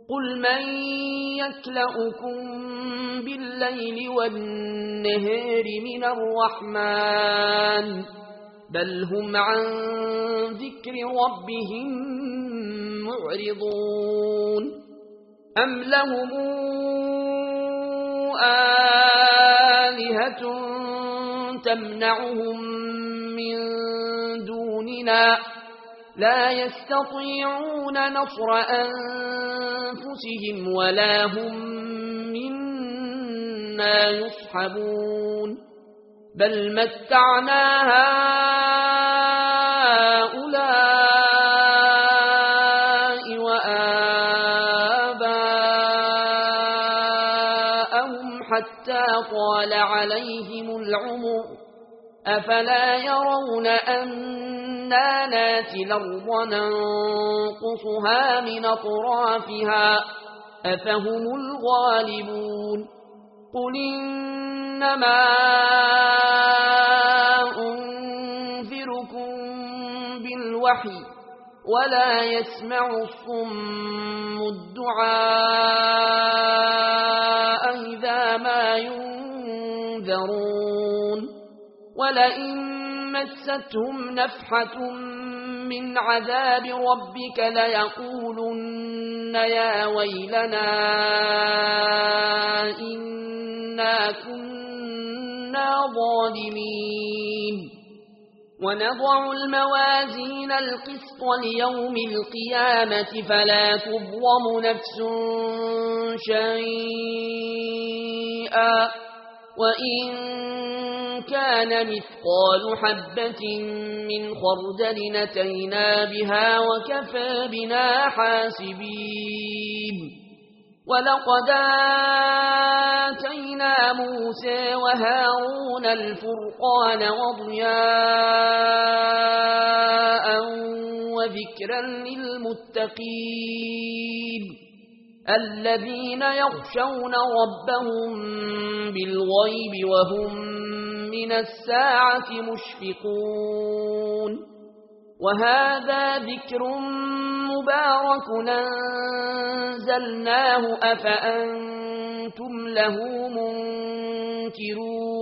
قل من يكلؤكم بالليل والنهار من الرحمن بل هم عن ذكر ربهم معرضون أم لهم آلهة تمنعهم من دوننا لا يستطيعون نصر أنفسهم ولا هم منا يصحبون بل متعنا هؤلاء وآباءهم حتى طال عليهم العمر أفلا يرون أنا ناتي الأرض ننقصها من أطرافها أفهم الغالبون قل إنما أنذركم بالوحي ولا يسمع الصم الدعاء إذا ما ينذرون ولئن مستهم نفحة من عذاب ربك ليقولن يا ويلنا إنا كنا ظالمين ونضع الموازين القسط ليوم القيامة فلا تظلم نفس شيئا وإن كان مثقال حبة من خردل أتينا بها وكفى بنا حاسبين ولقد آتينا موسى وهارون الفرقان وضياء وذكرا للمتقين الذين يخشون ربهم بالغيب وهم من الساعة مشفقون وهذا ذكر مبارك أنزلناه أفأنتم له منكرون